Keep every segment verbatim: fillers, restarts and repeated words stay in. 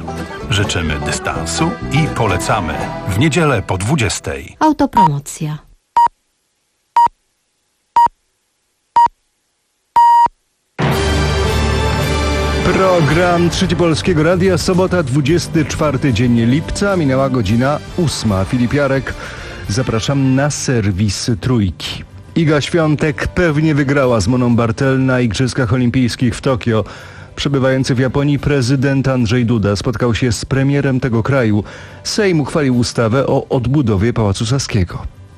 Życzymy dystansu i polecamy w niedzielę po dwudziestej. Autopromocja. Program Trzeci Polskiego Radia, sobota, dwudziesty czwarty dzień lipca, minęła godzina ósma. Filip Jarek, zapraszam na serwis Trójki. Iga Świątek pewnie wygrała z Moną Bartel na Igrzyskach Olimpijskich w Tokio. Przebywający w Japonii prezydent Andrzej Duda spotkał się z premierem tego kraju. Sejm uchwalił ustawę o odbudowie Pałacu Saskiego.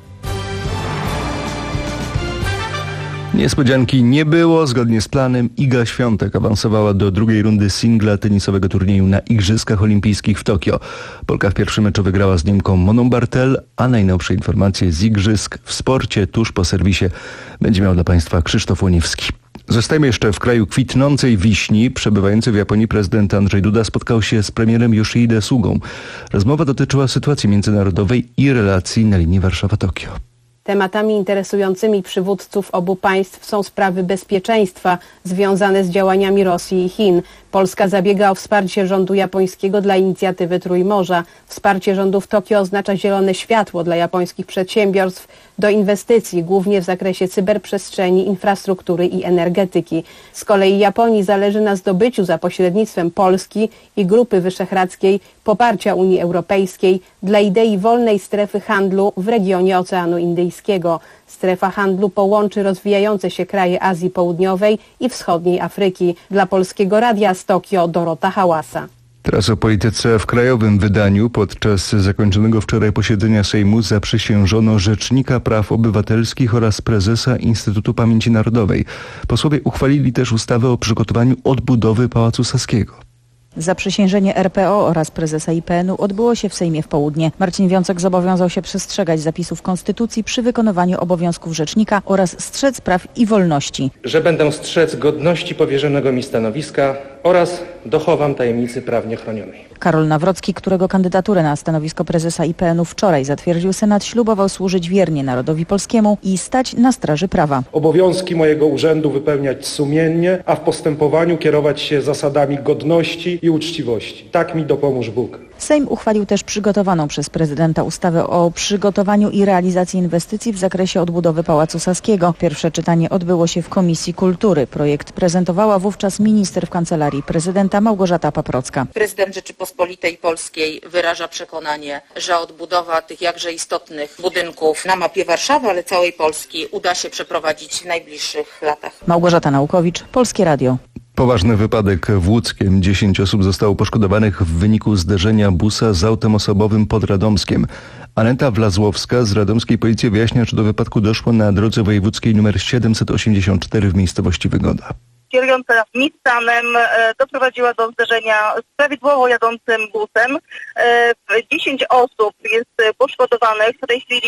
Niespodzianki nie było. Zgodnie z planem Iga Świątek awansowała do drugiej rundy singla tenisowego turnieju na Igrzyskach Olimpijskich w Tokio. Polka w pierwszym meczu wygrała z Niemką Moną Bartel, a najnowsze informacje z Igrzysk w sporcie tuż po serwisie będzie miał dla Państwa Krzysztof Łoniewski. Zostajemy jeszcze w kraju kwitnącej wiśni. Przebywający w Japonii prezydent Andrzej Duda spotkał się z premierem Yoshihide Sugą. Rozmowa dotyczyła sytuacji międzynarodowej i relacji na linii Warszawa-Tokio. Tematami interesującymi przywódców obu państw są sprawy bezpieczeństwa związane z działaniami Rosji i Chin. Polska zabiega o wsparcie rządu japońskiego dla inicjatywy Trójmorza. Wsparcie rządu w Tokio oznacza zielone światło dla japońskich przedsiębiorstw do inwestycji, głównie w zakresie cyberprzestrzeni, infrastruktury i energetyki. Z kolei Japonii zależy na zdobyciu za pośrednictwem Polski i Grupy Wyszehradzkiej poparcia Unii Europejskiej dla idei wolnej strefy handlu w regionie Oceanu Indyjskiego. Strefa handlu połączy rozwijające się kraje Azji Południowej i Wschodniej Afryki. Dla Polskiego Radia z Tokio Dorota Hałasa. Teraz o polityce w krajowym wydaniu. Podczas zakończonego wczoraj posiedzenia Sejmu zaprzysiężono Rzecznika Praw Obywatelskich oraz prezesa Instytutu Pamięci Narodowej. Posłowie uchwalili też ustawę o przygotowaniu odbudowy Pałacu Saskiego. Zaprzysiężenie R P O oraz prezesa I P N u odbyło się w Sejmie w południe. Marcin Wiącek zobowiązał się przestrzegać zapisów Konstytucji przy wykonywaniu obowiązków rzecznika oraz strzec praw i wolności. Że będę strzec godności powierzonego mi stanowiska oraz dochowam tajemnicy prawnie chronionej. Karol Nawrocki, którego kandydaturę na stanowisko prezesa I P N u wczoraj zatwierdził Senat, ślubował służyć wiernie narodowi polskiemu i stać na straży prawa. Obowiązki mojego urzędu wypełniać sumiennie, a w postępowaniu kierować się zasadami godności i uczciwości. Tak mi dopomóż Bóg. Sejm uchwalił też przygotowaną przez prezydenta ustawę o przygotowaniu i realizacji inwestycji w zakresie odbudowy Pałacu Saskiego. Pierwsze czytanie odbyło się w Komisji Kultury. Projekt prezentowała wówczas minister w Kancelarii Prezydenta Małgorzata Paprocka. Prezydent Rzeczypospolitej Polskiej wyraża przekonanie, że odbudowa tych jakże istotnych budynków na mapie Warszawy, ale całej Polski uda się przeprowadzić w najbliższych latach. Małgorzata Naukowicz, Polskie Radio. Poważny wypadek w Łódzkiem. Dziesięć osób zostało poszkodowanych w wyniku zderzenia busa z autem osobowym pod Radomskiem. Aneta Wlazłowska z radomskiej policji wyjaśnia, czy do wypadku doszło na drodze wojewódzkiej nr siedemset osiemdziesiąt cztery w miejscowości Wygoda. Kierująca Nissanem doprowadziła do zderzenia z prawidłowo jadącym busem. dziesięć osób jest poszkodowanych. W tej chwili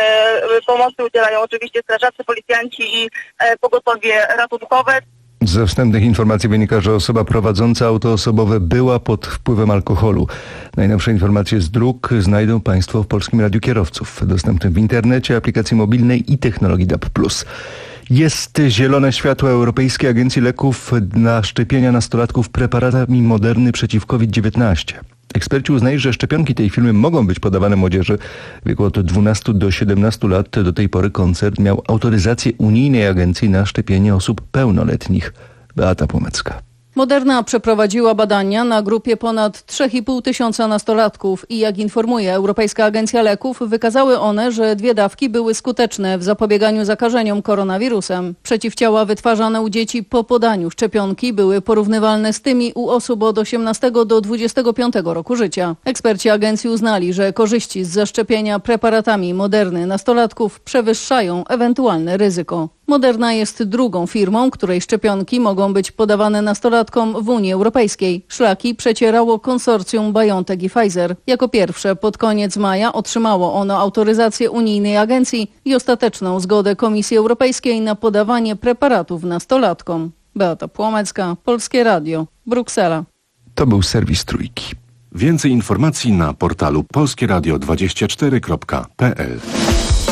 pomocy udzielają oczywiście strażacy, policjanci i pogotowie ratunkowe. Ze wstępnych informacji wynika, że osoba prowadząca auto osobowe była pod wpływem alkoholu. Najnowsze informacje z dróg znajdą Państwo w Polskim Radiu Kierowców, dostępnym w internecie, aplikacji mobilnej i technologii D A B plus. Jest zielone światło Europejskiej Agencji Leków na szczepienia nastolatków preparatami Moderny przeciw COVID dziewiętnaście. Eksperci uznają, że szczepionki tej firmy mogą być podawane młodzieży w wieku od dwunastu do siedemnastu lat. Do tej pory koncern miał autoryzację unijnej agencji na szczepienie osób pełnoletnich. Beata Płomecka. Moderna przeprowadziła badania na grupie ponad trzy i pół tysiąca nastolatków i jak informuje Europejska Agencja Leków, wykazały one, że dwie dawki były skuteczne w zapobieganiu zakażeniom koronawirusem. Przeciwciała wytwarzane u dzieci po podaniu szczepionki były porównywalne z tymi u osób od osiemnastego do dwudziestego piątego roku życia. Eksperci agencji uznali, że korzyści z zaszczepienia preparatami Moderny nastolatków przewyższają ewentualne ryzyko. Moderna jest drugą firmą, której szczepionki mogą być podawane nastolatkom w Unii Europejskiej. Szlaki przecierało konsorcjum BioNTech i Pfizer. Jako pierwsze pod koniec maja otrzymało ono autoryzację unijnej agencji i ostateczną zgodę Komisji Europejskiej na podawanie preparatów nastolatkom. Beata Płomecka, Polskie Radio, Bruksela. To był serwis Trójki. Więcej informacji na portalu polskieradio dwadzieścia cztery kropka p l.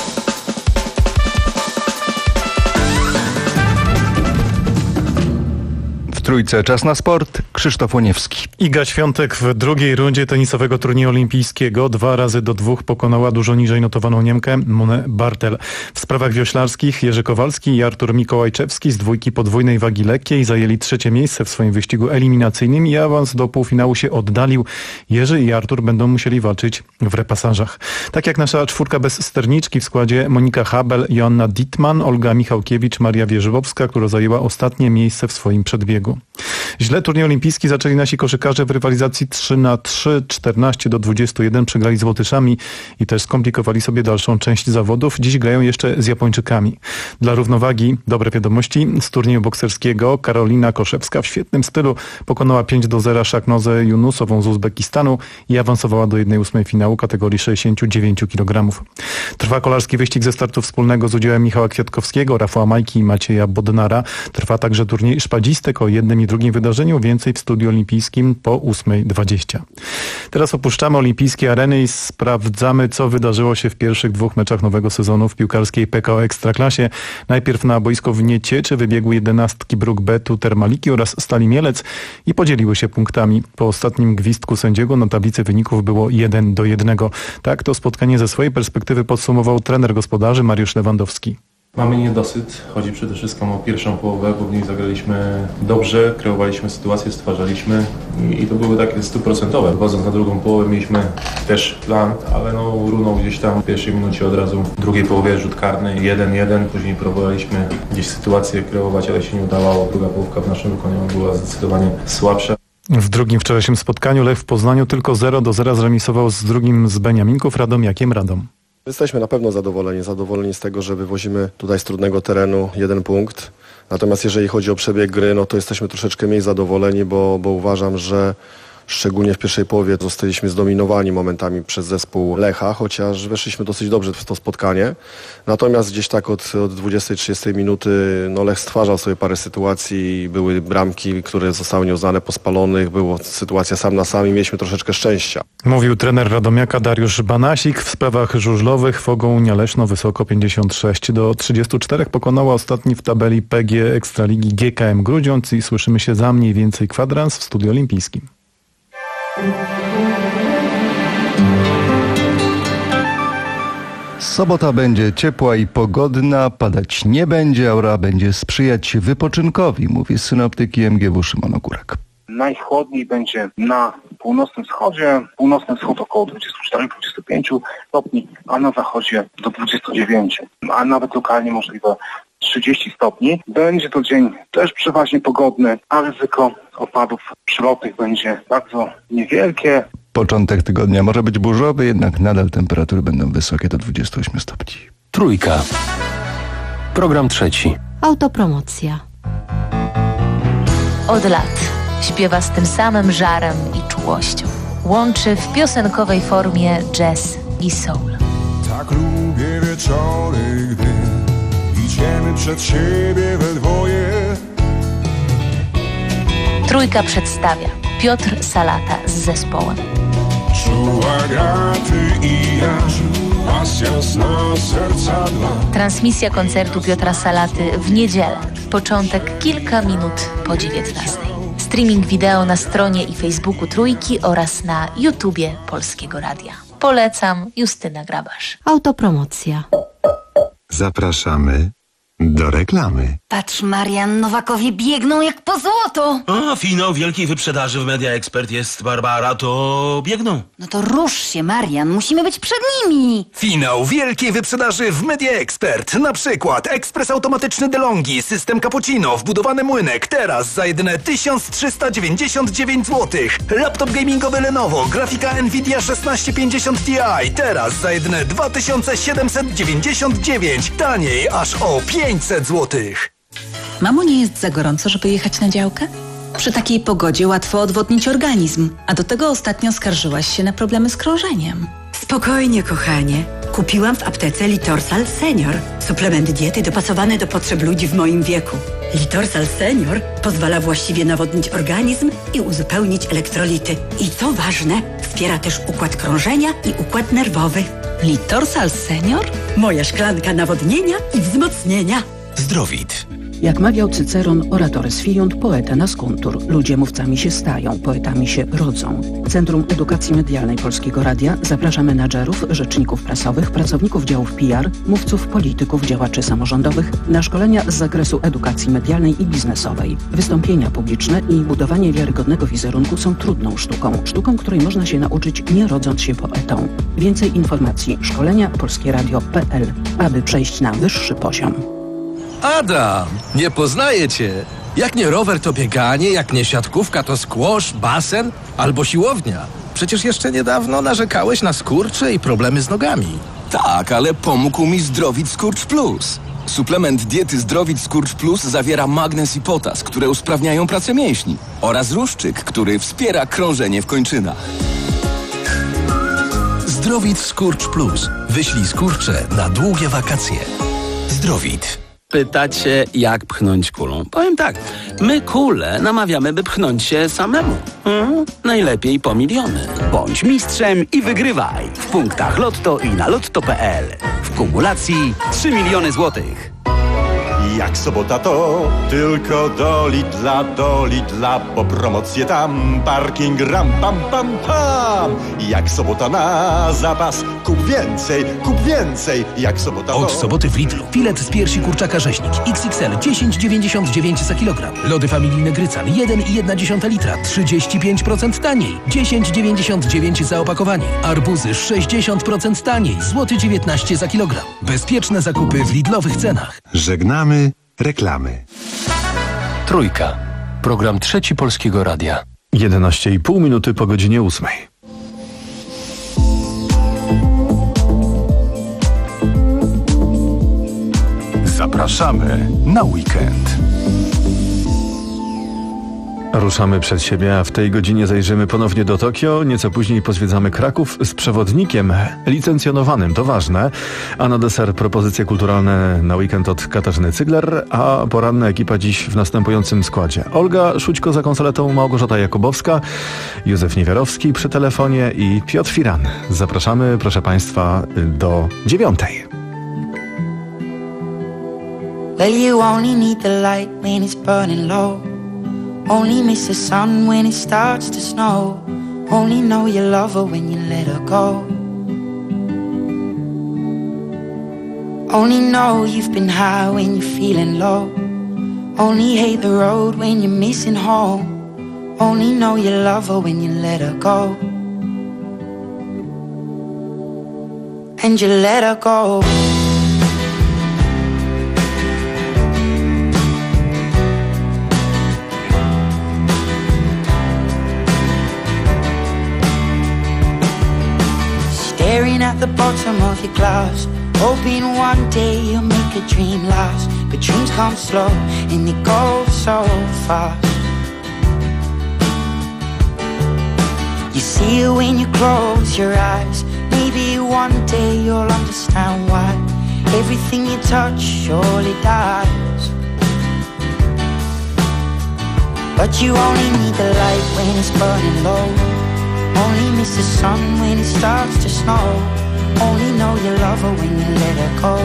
W Trójce czas na sport. Krzysztof Łoniewski. Iga Świątek w drugiej rundzie tenisowego turnieju olimpijskiego dwa razy do dwóch pokonała dużo niżej notowaną Niemkę Monę Bartel. W sprawach wioślarskich Jerzy Kowalski i Artur Mikołajczewski z dwójki podwójnej wagi lekkiej zajęli trzecie miejsce w swoim wyścigu eliminacyjnym i awans do półfinału się oddalił. Jerzy i Artur będą musieli walczyć w repasażach. Tak jak nasza czwórka bez sterniczki w składzie Monika Habel, Joanna Dittmann, Olga Michałkiewicz, Maria Wierzbowska, która zajęła ostatnie miejsce w swoim przedbiegu. Źle turniej olimpijski zaczęli nasi koszykarze w rywalizacji trzy na trzy, czternaście do dwudziestu jeden przegrali z Łotyszami i też skomplikowali sobie dalszą część zawodów. Dziś grają jeszcze z Japończykami. Dla równowagi dobre wiadomości z turnieju bokserskiego. Karolina Koszewska w świetnym stylu pokonała pięć do zera Szaknozę Junusową z Uzbekistanu i awansowała do jednej ósmej finału kategorii sześćdziesiąt dziewięć kilogramów. Trwa kolarski wyścig ze startu wspólnego z udziałem Michała Kwiatkowskiego, Rafała Majki i Macieja Bodnara. Trwa także turniej szpadzistek o jednym i drugim wydarzeniu. Więcej w studiu olimpijskim po ósmej dwadzieścia. Teraz opuszczamy olimpijskie areny i sprawdzamy, co wydarzyło się w pierwszych dwóch meczach nowego sezonu w piłkarskiej P K O Ekstraklasie. Najpierw na boisko w Niecieczy wybiegły jedenastki Bruk-Betu Termaliki oraz Stali Mielec i podzieliły się punktami. Po ostatnim gwizdku sędziego na tablicy wyników było jeden do jednego. Tak to spotkanie ze swojej perspektywy podsumował trener gospodarzy Mariusz Lewandowski. Mamy niedosyt, chodzi przede wszystkim o pierwszą połowę, bo w niej zagraliśmy dobrze, kreowaliśmy sytuację, stwarzaliśmy i, i to były takie stuprocentowe. Wchodząc na drugą połowę mieliśmy też plan, ale no runął gdzieś tam w pierwszej minucie od razu. W drugiej połowie rzut karny jeden jeden, później próbowaliśmy gdzieś sytuację kreować, ale się nie udawało. Druga połówka w naszym wykonaniu była zdecydowanie słabsza. W drugim wczorajszym spotkaniu Lech w Poznaniu tylko zero do zera zremisował z drugim z Beniaminków Radomiakiem Radom. Jesteśmy na pewno zadowoleni, zadowoleni z tego, że wywozimy tutaj z trudnego terenu jeden punkt. Natomiast jeżeli chodzi o przebieg gry, no to jesteśmy troszeczkę mniej zadowoleni, bo, bo uważam, że szczególnie w pierwszej połowie zostaliśmy zdominowani momentami przez zespół Lecha, chociaż weszliśmy dosyć dobrze w to spotkanie. Natomiast gdzieś tak od, od dwudziestej trzydziestej minuty no Lech stwarzał sobie parę sytuacji, były bramki, które zostały nieuznane po spalonych, była sytuacja sam na sam i mieliśmy troszeczkę szczęścia. Mówił trener Radomiaka Dariusz Banasik. W sprawach żużlowych Fogą Unia Leszno wysoko pięćdziesiąt sześć do trzydziestu czterech pokonała ostatni w tabeli P G Ekstraligi G K M Grudziądz i słyszymy się za mniej więcej kwadrans w studiu olimpijskim. Sobota będzie ciepła i pogodna, padać nie będzie, aura będzie sprzyjać wypoczynkowi, mówi synoptyk I M G W Szymon Ogórek. Najchłodniej będzie na północnym wschodzie, północny wschód około dwudziestu czterech do dwudziestu pięciu stopni, a na zachodzie do dwudziestu dziewięciu, a nawet lokalnie możliwe trzydzieści stopni. Będzie to dzień też przeważnie pogodny, a ryzyko opadów przelotnych będzie bardzo niewielkie. Początek tygodnia może być burzowy, jednak nadal temperatury będą wysokie do dwudziestu ośmiu stopni. Trójka. Program trzeci. Autopromocja. Od lat śpiewa z tym samym żarem i czułością. Łączy w piosenkowej formie jazz i soul. Tak lubię wieczory, gdy idziemy przed siebie we dwoje. Trójka przedstawia Piotr Salata z zespołem. Czuła graty i ja, pasja sna serca dla. Transmisja koncertu Piotra Salaty w niedzielę. Początek kilka minut po dziewiętnastej. Streaming wideo na stronie i Facebooku Trójki oraz na YouTubie Polskiego Radia. Polecam, Justyna Grabasz. Autopromocja. Zapraszamy do reklamy. Patrz, Marian, Nowakowie biegną jak po złoto. A, finał wielkiej wyprzedaży w Media Expert jest, Barbara, to biegną. No to rusz się, Marian, musimy być przed nimi. Finał wielkiej wyprzedaży w Media Expert. Na przykład ekspres automatyczny DeLonghi, system Cappuccino, wbudowany młynek, teraz za jedyne tysiąc trzysta dziewięćdziesiąt dziewięć złotych. Laptop gamingowy Lenovo, grafika Nvidia szesnaście pięćdziesiąt Ti, teraz za jedyne dwa tysiące siedemset dziewięćdziesiąt dziewięć. Taniej aż o pięćset złotych. Mamo, nie jest za gorąco, żeby jechać na działkę? Przy takiej pogodzie łatwo odwodnić organizm, a do tego ostatnio skarżyłaś się na problemy z krążeniem. Spokojnie, kochanie. Kupiłam w aptece Litorsal Senior. Suplement diety dopasowany do potrzeb ludzi w moim wieku. Litorsal Senior pozwala właściwie nawodnić organizm i uzupełnić elektrolity. I co ważne, wspiera też układ krążenia i układ nerwowy. Litorsal Senior? Moja szklanka nawodnienia i wzmocnienia. Zdrowit. Jak mawiał Cyceron, oratoris fiunt, poeta nascuntur. Ludzie mówcami się stają, poetami się rodzą. Centrum Edukacji Medialnej Polskiego Radia zaprasza menadżerów, rzeczników prasowych, pracowników działów P R, mówców, polityków, działaczy samorządowych na szkolenia z zakresu edukacji medialnej i biznesowej. Wystąpienia publiczne i budowanie wiarygodnego wizerunku są trudną sztuką. Sztuką, której można się nauczyć, nie rodząc się poetą. Więcej informacji szkolenia polskieradio kropka p l, aby przejść na wyższy poziom. Adam, nie poznaję cię. Jak nie rower, to bieganie, jak nie siatkówka, to squash, basen albo siłownia. Przecież jeszcze niedawno narzekałeś na skurcze i problemy z nogami. Tak, ale pomógł mi Zdrowit Skurcz Plus. Suplement diety Zdrowit Skurcz Plus zawiera magnez i potas, które usprawniają pracę mięśni, oraz ruszczyk, który wspiera krążenie w kończynach. Zdrowit Skurcz Plus. Wyślij skurcze na długie wakacje. Zdrowit. Pytacie, jak pchnąć kulą? Powiem tak, my kulę namawiamy, by pchnąć się samemu. Hmm? Najlepiej po miliony. Bądź mistrzem i wygrywaj w punktach Lotto i na lotto kropka p l. W kumulacji trzy miliony złotych. Jak sobota to tylko do Lidla, do Lidla, bo promocje tam, parking ram, pam, pam, pam. Jak sobota na zapas, kup więcej, kup więcej, jak sobota to... Od soboty w Lidlu. Filet z piersi kurczaka rzeźnik X X L dziesięć dziewięćdziesiąt dziewięć za kilogram. Lody familijne Grycan jeden i jedna dziesiąta litra trzydzieści pięć procent taniej. dziesięć dziewięćdziesiąt dziewięć za opakowanie. Arbuzy sześćdziesiąt procent taniej. Złoty dziewiętnaście za kilogram. Bezpieczne zakupy w Lidlowych cenach. Żegnamy reklamy. Trójka. Program Trzeci Polskiego Radia. jedenaście i pół minuty po godzinie ósmej. Zapraszamy na weekend. Ruszamy przed siebie, a w tej godzinie zajrzymy ponownie do Tokio, nieco później pozwiedzamy Kraków z przewodnikiem licencjonowanym, to ważne, a na deser propozycje kulturalne na weekend od Katarzyny Cygler, a poranna ekipa dziś w następującym składzie. Olga Szućko za konsoletą, Małgorzata Jakubowska, Józef Niewiarowski przy telefonie i Piotr Firan. Zapraszamy, proszę Państwa, do dziewiątej. Well, you only need the light when it's burning low. Only miss the sun when it starts to snow. Only know you love her when you let her go. Only know you've been high when you're feeling low. Only hate the road when you're missing home. Only know you love her when you let her go. And you let her go. Staring at the bottom of your glass, hoping one day you'll make a dream last. But dreams come slow and they go so fast. You see it when you close your eyes. Maybe one day you'll understand why everything you touch surely dies. But you only need the light when it's burning low. Only miss the sun when it starts to snow. Only know you love her when you let her go.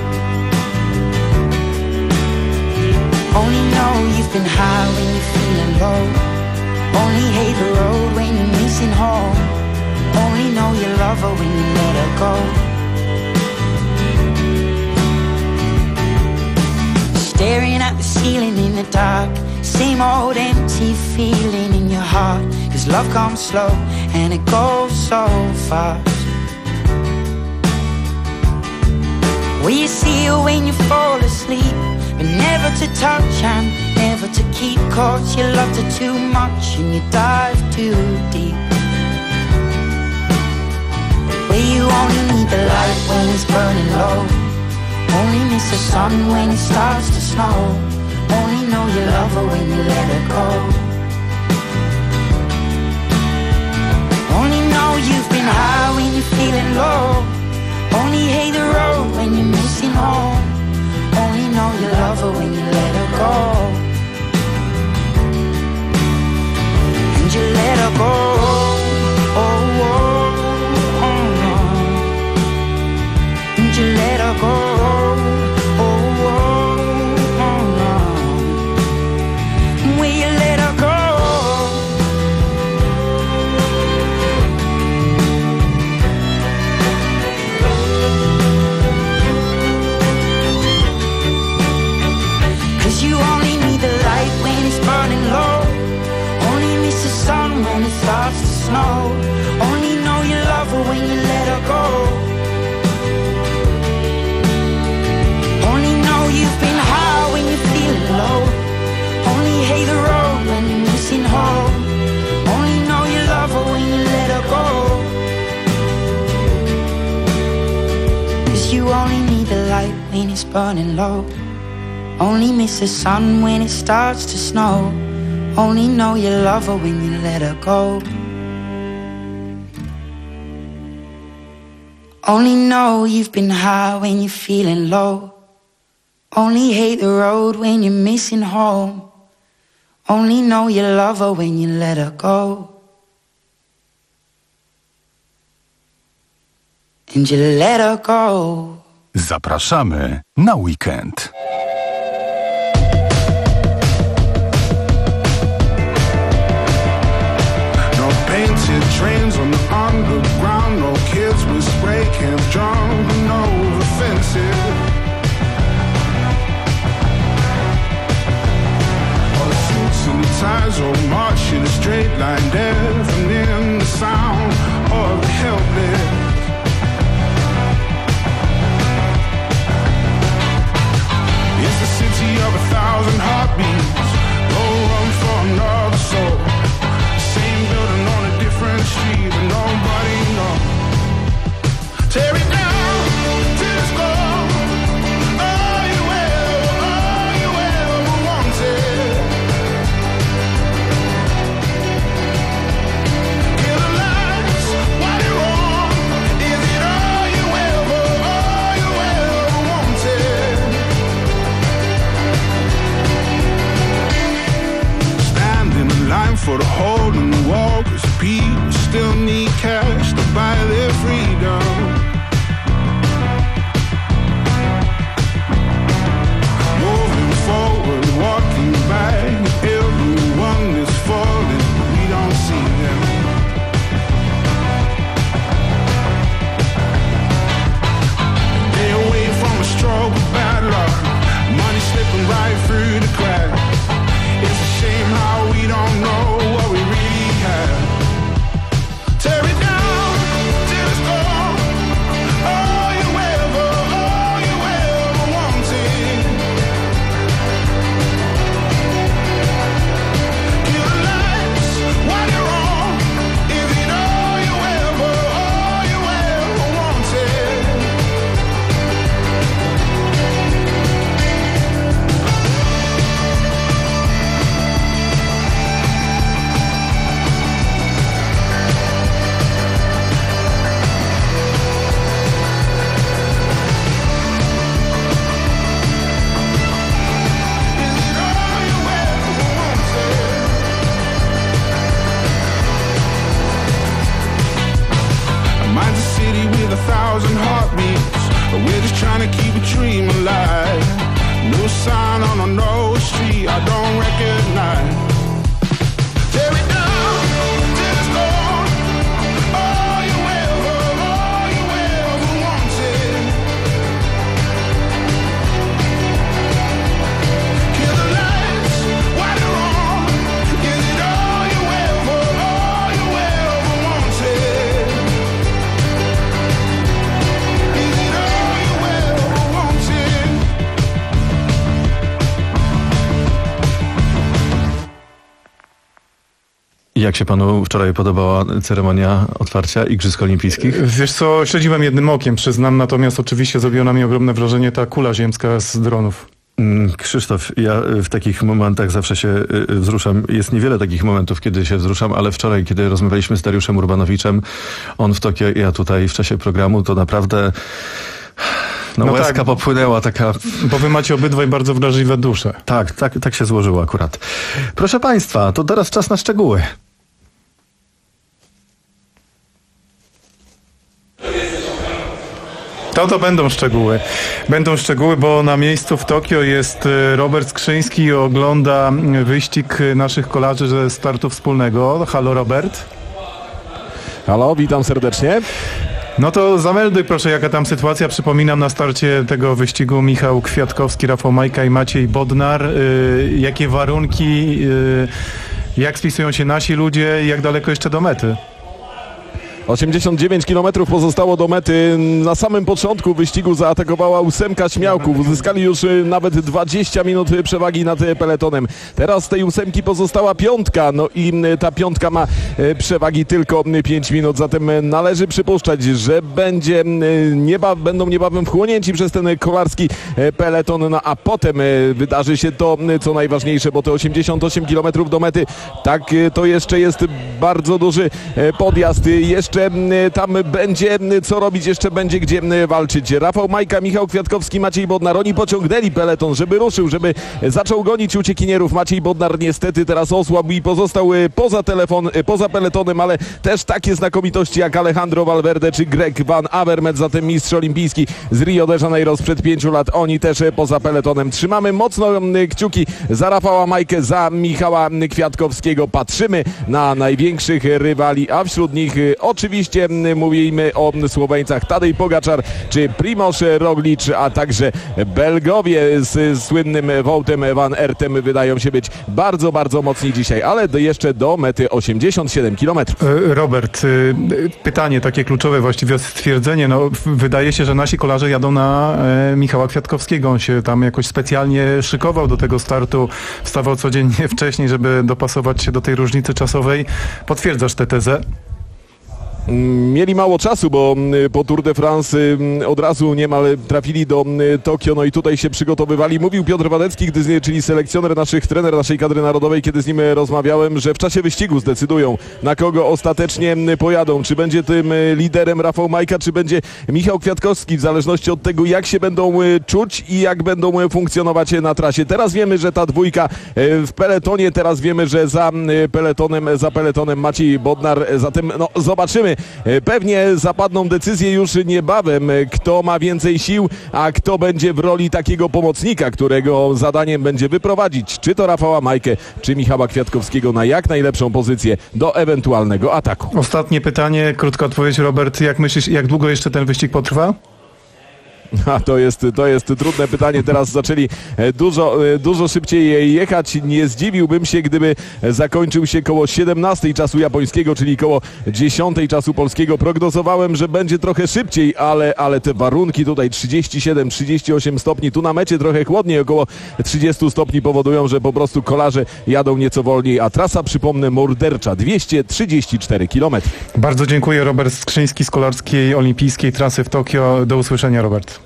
Only know you've been high when you're feeling low. Only hate the road when you're missing home. Only know you love her when you let her go. Staring at the ceiling in the dark, same old empty feeling in your heart. Cause love comes slow and it goes so fast. Well, you see it when you fall asleep, but never to touch and never to keep. Cause you loved her too much and you dive too deep. Well, you only need the light when it's burning low. Only miss the sun when it starts to snow. Only know you love her when you let her go. Only know you've been high when you're feeling low. Only hate the road when you're missing home. Only know you love her when you let her go. And you let her go. Oh, oh, oh, oh. And you let her go. Oh, oh, oh, oh. snow. Only know you love her when you let her go. Only know you've been high when you're feeling low. Only hate the road when you're missing home. Only know you love her when you let her go. Cause you only need the light when it's burning low. Only miss the sun when it starts to snow. Only know you love her when you let her go. Only know you've been high when you're feeling low. Only hate the road when you're missing home. Only know you love her when you let her go. And you let her go. Zapraszamy na weekend. Painted trains on the underground, no kids with spray can jump over fences. All the suits and the ties all march in a straight line, deafening the sound of the helpless. It's the city of a thousand heartbeats, no room for another soul. Same building on a different street, but nobody knows. Tear it down till it's gone. All you ever, all you ever wanted. Kill the lights while you're on. Is it all you ever, all you ever wanted? Stand in the line for the hole in the wall, cause people still need cash to buy their freedom. Moving forward, walking back, everyone is falling, we don't see them. They away from a stroke of bad luck, money slipping right through the cracks. It's a shame how we don't know what we really have. Tear it down till it's gone. All you ever, all you ever wanted. Kill the lights while you're on. Is it all you ever, all you ever wanted? Mine's a city with a thousand heartbeats, but we're just trying to keep a dream alive. No sign on a no street I don't recognize. Tear it down till it's gone. All you ever, all you ever wanted. Kill the lights while you're on. Is it all you ever, all you ever wanted? Is it all you ever wanted? Jak się panu wczoraj podobała ceremonia otwarcia Igrzysk Olimpijskich? Wiesz co, śledziłem jednym okiem, przyznam, natomiast oczywiście zrobiła na mnie ogromne wrażenie ta kula ziemska z dronów. Krzysztof, ja w takich momentach zawsze się wzruszam. Jest niewiele takich momentów, kiedy się wzruszam, ale wczoraj, kiedy rozmawialiśmy z Dariuszem Urbanowiczem, on w Tokio, ja tutaj w czasie programu, to naprawdę... No, no łezka tak, popłynęła taka... Bo wy macie obydwaj bardzo wrażliwe dusze. Tak, tak, tak się złożyło akurat. Proszę państwa, to teraz czas na szczegóły. To to będą szczegóły. Będą szczegóły, bo na miejscu w Tokio jest Robert Skrzyński i ogląda wyścig naszych kolarzy ze startu wspólnego. Halo Robert. Halo, witam serdecznie. No to zamelduj proszę, jaka tam sytuacja. Przypominam, na starcie tego wyścigu Michał Kwiatkowski, Rafał Majka i Maciej Bodnar. Yy, jakie warunki, yy, jak spisują się nasi ludzie i jak daleko jeszcze do mety? osiemdziesiąt dziewięć kilometrów pozostało do mety. Na samym początku wyścigu zaatakowała ósemka śmiałków. Uzyskali już nawet dwadzieścia minut przewagi nad peletonem. Teraz z tej ósemki pozostała piątka. No i ta piątka ma przewagi tylko pięć minut. Zatem należy przypuszczać, że będzie nieba, będą niebawem wchłonięci przez ten kolarski peleton. No a potem wydarzy się to, co najważniejsze, bo te osiemdziesiąt osiem kilometrów do mety, tak, to jeszcze jest bardzo duży podjazd. Jeszcze tam będzie co robić, jeszcze będzie gdzie walczyć. Rafał Majka, Michał Kwiatkowski, Maciej Bodnar. Oni pociągnęli peleton, żeby ruszył, żeby zaczął gonić uciekinierów. Maciej Bodnar niestety teraz osłabł i pozostał poza, telefon, poza peletonem, ale też takie znakomitości jak Alejandro Valverde czy Greg Van Avermaet, zatem mistrz olimpijski z Rio de Janeiro sprzed pięciu lat. Oni też poza peletonem. Trzymamy mocno kciuki za Rafała Majkę, za Michała Kwiatkowskiego. Patrzymy na największych rywali, a wśród nich oczywiście mówimy o Słoweńcach Tadej Pogaczar czy Primož Roglič, a także Belgowie z słynnym Woutem van Aertem wydają się być bardzo, bardzo mocni dzisiaj, ale do, jeszcze do mety osiemdziesiąt siedem kilometrów. Robert, pytanie takie kluczowe, właściwie stwierdzenie. No, wydaje się, że nasi kolarze jadą na e, Michała Kwiatkowskiego. On się tam jakoś specjalnie szykował do tego startu, wstawał codziennie wcześniej, żeby dopasować się do tej różnicy czasowej. Potwierdzasz tę tezę? Mieli mało czasu, bo po Tour de France od razu niemal trafili do Tokio, no i tutaj się przygotowywali. Mówił Piotr Wadecki, gdy, czyli selekcjoner naszych, trener naszej kadry narodowej, kiedy z nim rozmawiałem, że w czasie wyścigu zdecydują, na kogo ostatecznie pojadą. Czy będzie tym liderem Rafał Majka, czy będzie Michał Kwiatkowski, w zależności od tego, jak się będą czuć i jak będą funkcjonować na trasie. Teraz wiemy, że ta dwójka w peletonie, teraz wiemy, że za peletonem, za peletonem Maciej Bodnar, zatem no zobaczymy. Pewnie zapadną decyzje już niebawem, kto ma więcej sił, a kto będzie w roli takiego pomocnika, którego zadaniem będzie wyprowadzić czy to Rafała Majkę, czy Michała Kwiatkowskiego na jak najlepszą pozycję do ewentualnego ataku. Ostatnie pytanie, krótka odpowiedź, Robert. Jak myślisz, jak długo jeszcze ten wyścig potrwa? A to jest, to jest trudne pytanie. Teraz zaczęli dużo, dużo szybciej jechać. Nie zdziwiłbym się, gdyby zakończył się koło siedemnastej czasu japońskiego, czyli koło dziesiątej czasu polskiego. Prognozowałem, że będzie trochę szybciej, ale, ale te warunki tutaj trzydzieści siedem trzydzieści osiem stopni, tu na mecie trochę chłodniej, około trzydzieści stopni powodują, że po prostu kolarze jadą nieco wolniej, a trasa, przypomnę, mordercza, dwieście trzydzieści cztery kilometry. Bardzo dziękuję. Robert Skrzyński z kolarskiej olimpijskiej trasy w Tokio. Do usłyszenia, Robert.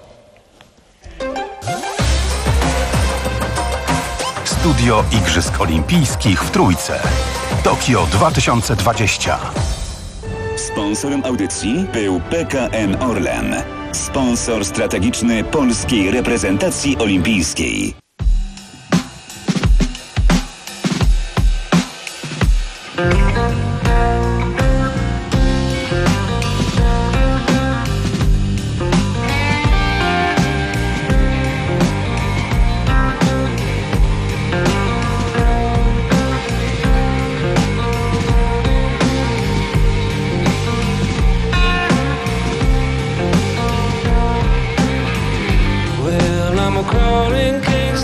Studio Igrzysk Olimpijskich w Trójce. Tokio dwa tysiące dwadzieścia. Sponsorem audycji był P K N Orlen. Sponsor strategiczny polskiej reprezentacji olimpijskiej. Crawling kings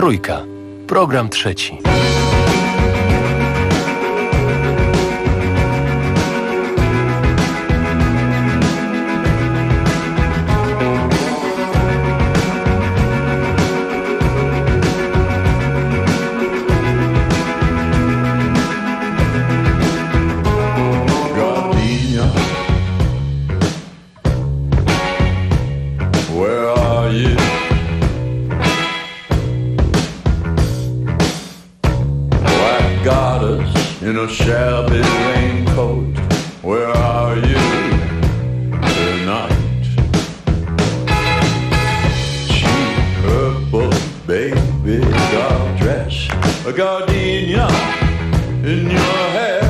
Trójka. Program trzeci. In a shabby raincoat, where are you tonight? Cheap purple baby doll dress, a gardenia in your hair.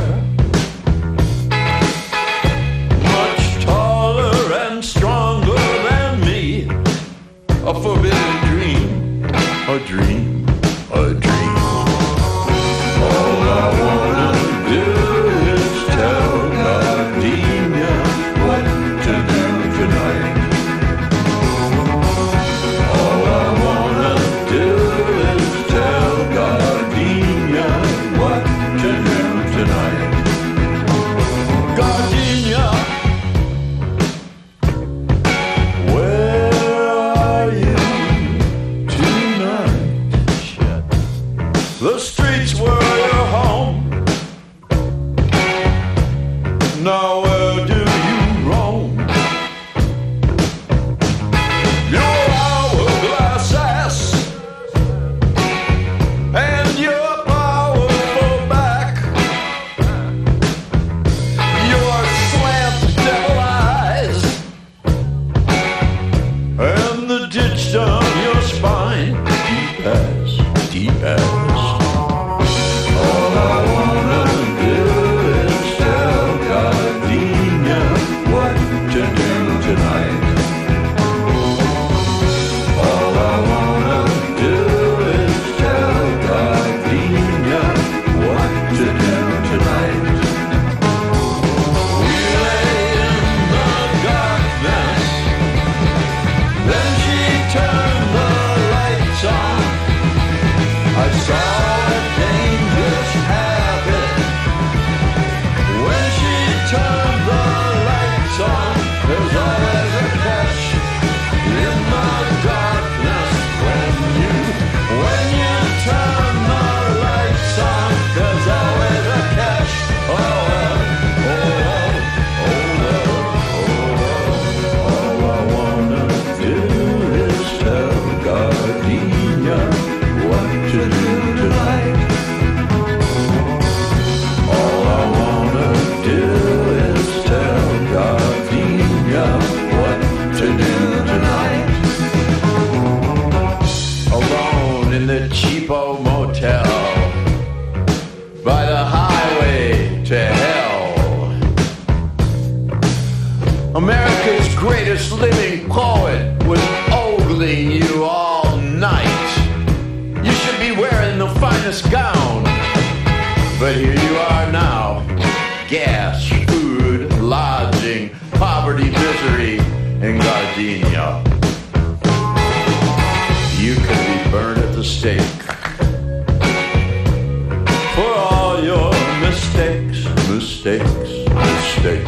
Much taller and stronger than me, a forbidden dream, a dream, a dream. All I wanna do is tell Gardenia what to do tonight. All I wanna do is tell Gardenia what to do tonight. Gardenia, where are you tonight? The streets were your home. Now where do you roam? Your hourglass ass and your powerful back, your slant devil eyes and the ditch down your spine, deep as, deep as. All I wanna do is tell Gardenia what to do tonight. All I wanna do is tell Gardenia what to do tonight. We lay in the darkness, then she turned the lights on. I saw a dangerous habit when she turned the lights on. There's always a catch in the darkness when you when you turn the lights on. There's always a catch. Oh well, oh well, oh well, oh well. All I wanna do is tell Gardenia what to do tonight. All I wanna do is tell Gardenia what to do tonight. Alone in the cheapo motel by the highway to hell, America's greatest living poet was ogling you all night. You should be wearing the finest gown, but here you are now. Gas, food, lodging, poverty, misery, and gardenia. You could be burned at the stake for all your mistakes, mistakes, mistakes.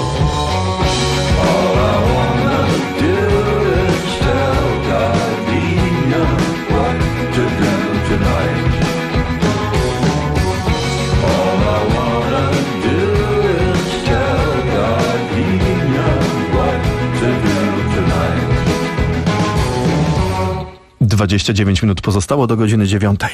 All I wanna do is tell Gardenia what to do tonight. All I wanna do is tell Gardenia what to do tonight. dwadzieścia dziewięć minut pozostało do godziny dziewiątej.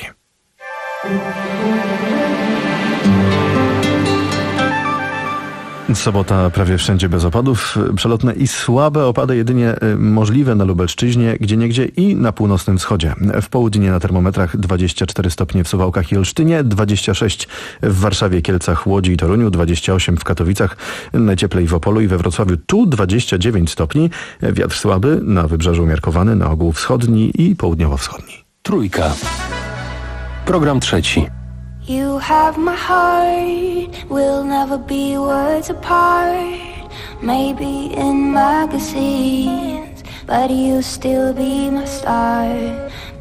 Sobota prawie wszędzie bez opadów. Przelotne i słabe opady jedynie możliwe na Lubelszczyźnie, gdzieniegdzie i na północnym wschodzie. W południe na termometrach dwadzieścia cztery stopnie w Suwałkach i Olsztynie, dwadzieścia sześć w Warszawie, Kielcach, Łodzi i Toruniu, dwadzieścia osiem w Katowicach, najcieplej w Opolu i we Wrocławiu. Tu dwadzieścia dziewięć stopni. Wiatr słaby, na wybrzeżu umiarkowany, na ogół wschodni i południowo-wschodni. Trójka. Program trzeci. You have my heart, we'll never be worlds apart. Maybe in magazines, but you still be my star.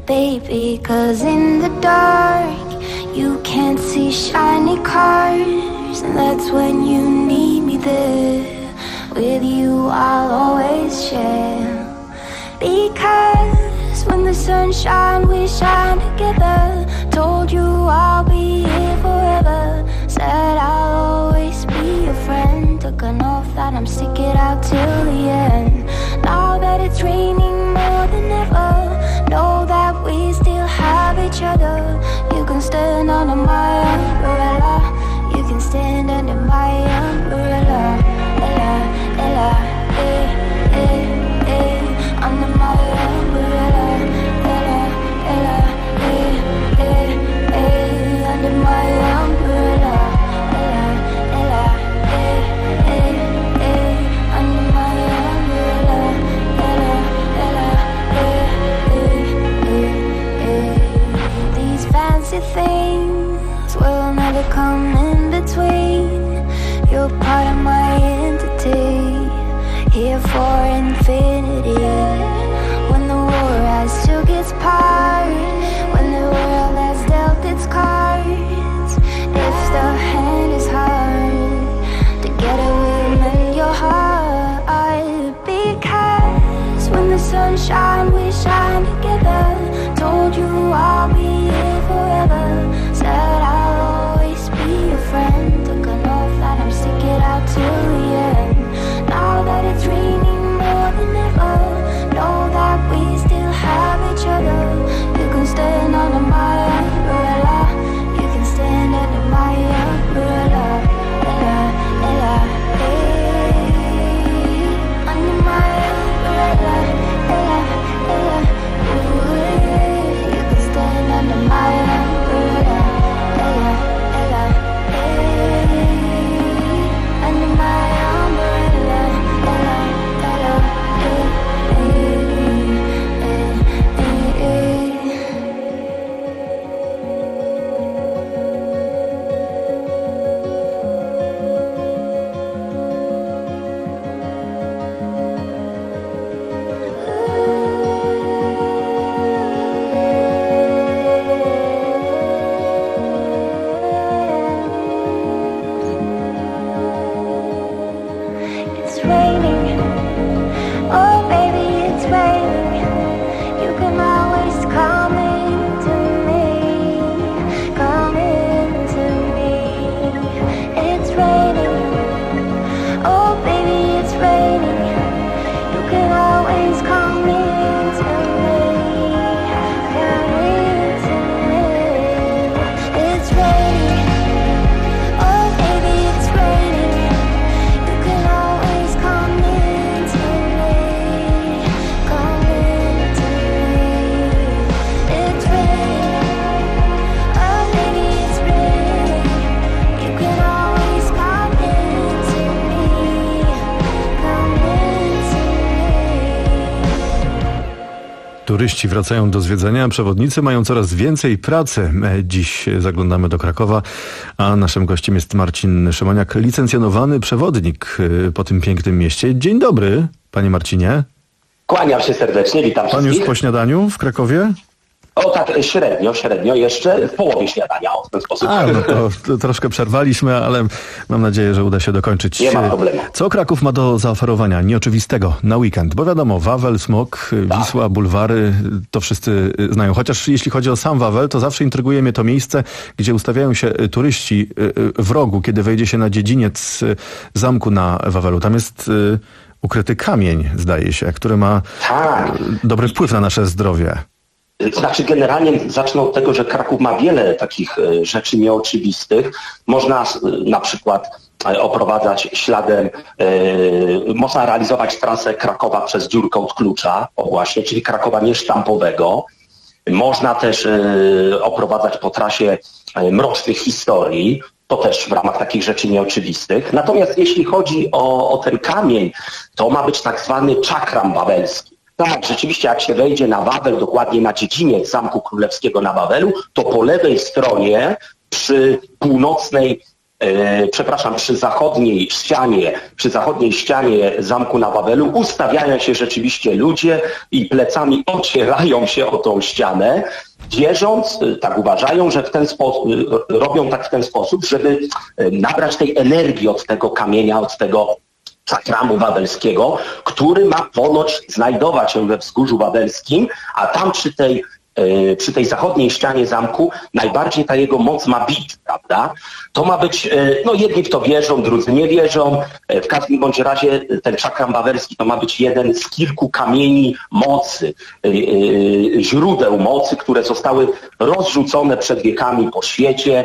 baby, 'cause in the dark you can't see shiny cars, and that's when you need me there. With you I'll always share, because when the sun shines we shine together. Told you I'll be here forever, said I'll always be your friend. Took an oath that I'm stick it out till the end. Now that it's raining more than ever, know that we still have each other. You can stand under my umbrella, you can stand under my umbrella. Ella, Ella, eh, eh, eh, under my umbrella. Ella, Ella, eh, eh, eh, under my umbrella. Ella, Ella, eh, eh, eh, under my umbrella. Ella, Ella, eh, eh, eh, eh. These fancy things will never come in between. You're part of my entity, here for infinity. When the war has took its part, when the world has dealt its cards, if the hand is hard, together we'll mend your heart. Because when the sun shines, we shine together. Told you I'll be here forever, said I'll always be your friend. Took an oath that I'm stick it out till the end. Now that it's raining more than ever, know that we still have each other. You can stand under my umbrella, you can stand under my umbrella. Ella, Ella, hey, under my umbrella. Ella, Ella, ooh, hey, you can stand under my umbrella. Ella, Ella, hey, under my umbrella. Ella, Ella, hey, hey, hey, It's raining, oh baby, it's raining. You can always come into me, come into me. It's raining, oh baby, it's raining. You can always come into me, come into me. It's raining, oh baby, it's raining. You can always come into me, come into me. It's raining, oh baby, it's raining. You can always come into me, come into me. Turyści wracają do zwiedzania, a przewodnicy mają coraz więcej pracy. E, Dziś zaglądamy do Krakowa, a naszym gościem jest Marcin Szymoniak, licencjonowany przewodnik e, po tym pięknym mieście. Dzień dobry, panie Marcinie. Kłaniam się serdecznie, witam Pan wszystkich. już po śniadaniu w Krakowie? O tak, średnio, średnio, jeszcze w połowie śniadania, o, w ten sposób. A, no to, to troszkę przerwaliśmy, ale mam nadzieję, że uda się dokończyć. Nie ma problemu. Co Kraków ma do zaoferowania nieoczywistego na weekend? Bo wiadomo, Wawel, Smok, Wisła, bulwary, to wszyscy znają. Chociaż jeśli chodzi o sam Wawel, to zawsze intryguje mnie to miejsce, gdzie ustawiają się turyści w rogu, kiedy wejdzie się na dziedziniec zamku na Wawelu. Tam jest ukryty kamień, zdaje się, który ma Tak. dobry wpływ na nasze zdrowie. Znaczy generalnie zacznę od tego, że Kraków ma wiele takich e, rzeczy nieoczywistych. Można s- na przykład e, oprowadzać śladem, e, można realizować trasę Krakowa przez dziurkę od klucza, o właśnie, czyli Krakowa niesztampowego. Można też e, oprowadzać po trasie e, mrocznych historii. To też w ramach takich rzeczy nieoczywistych. Natomiast jeśli chodzi o, o ten kamień, to ma być tak zwany czakram wawelski. Tak, rzeczywiście jak się wejdzie na Wawel, dokładnie na dziedziniec Zamku Królewskiego na Wawelu, to po lewej stronie przy północnej e, przepraszam, przy zachodniej ścianie, przy zachodniej ścianie zamku na Wawelu ustawiają się rzeczywiście ludzie i plecami ocierają się o tą ścianę, wierząc, tak uważają, że w ten sposób, robią tak w ten sposób, żeby nabrać tej energii od tego kamienia, od tego czakramu wawelskiego, który ma ponoć znajdować się we wzgórzu wawelskim, a tam przy tej, yy, przy tej zachodniej ścianie zamku najbardziej ta jego moc ma bić, prawda? To ma być, yy, no jedni w to wierzą, drudzy nie wierzą. Yy, w każdym bądź razie ten czakram wawelski to ma być jeden z kilku kamieni mocy, yy, yy, źródeł mocy, które zostały rozrzucone przed wiekami po świecie.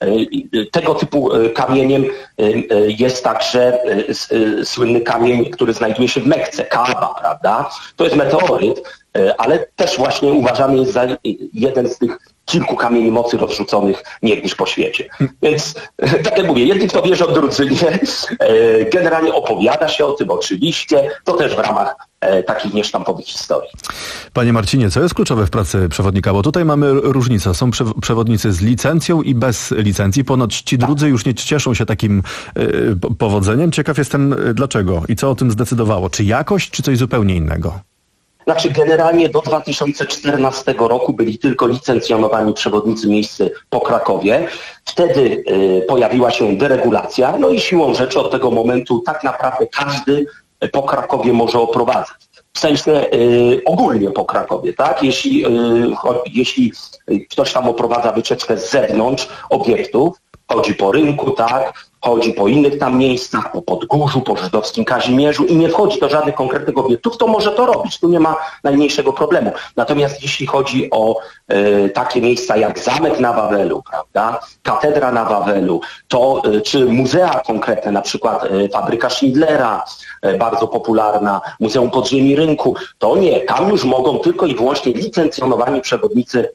Tego typu kamieniem jest także słynny kamień, który znajduje się w Mekce, Kaaba, prawda? To jest meteoryt, ale też właśnie uważany jest za jeden z tych kilku kamieni mocy rozrzuconych niegdyś po świecie. Więc tak jak mówię, jedni w to wierzą, drudzy nie. Generalnie opowiada się o tym oczywiście, to też w ramach takich niesztampowych historii. Panie Marcinie, co jest kluczowe w pracy przewodnika? Bo tutaj mamy różnicę. Są prze- przewodnicy z licencją i bez licencji. Ponoć ci drudzy już nie cieszą się takim y, powodzeniem. Ciekaw jestem dlaczego i co o tym zdecydowało. Czy jakość, czy coś zupełnie innego? Znaczy generalnie do dwa tysiące czternastego roku byli tylko licencjonowani przewodnicy miejscy po Krakowie. Wtedy y, pojawiła się deregulacja, no i siłą rzeczy od tego momentu tak naprawdę każdy po Krakowie może oprowadzać. W sensie y, ogólnie po Krakowie, tak? Jeśli, y, cho, jeśli ktoś tam oprowadza wycieczkę z zewnątrz obiektów, chodzi po rynku, tak? Chodzi po innych tam miejscach, po Podgórzu, po żydowskim Kazimierzu i nie wchodzi do żadnych konkretnych obiektów, to może to robić, tu nie ma najmniejszego problemu. Natomiast jeśli chodzi o e, takie miejsca jak Zamek na Wawelu, prawda, Katedra na Wawelu, to e, czy muzea konkretne, na przykład e, Fabryka Schindlera, e, bardzo popularna, Muzeum Podziemi Rynku, to nie, tam już mogą tylko i wyłącznie licencjonowani przewodnicy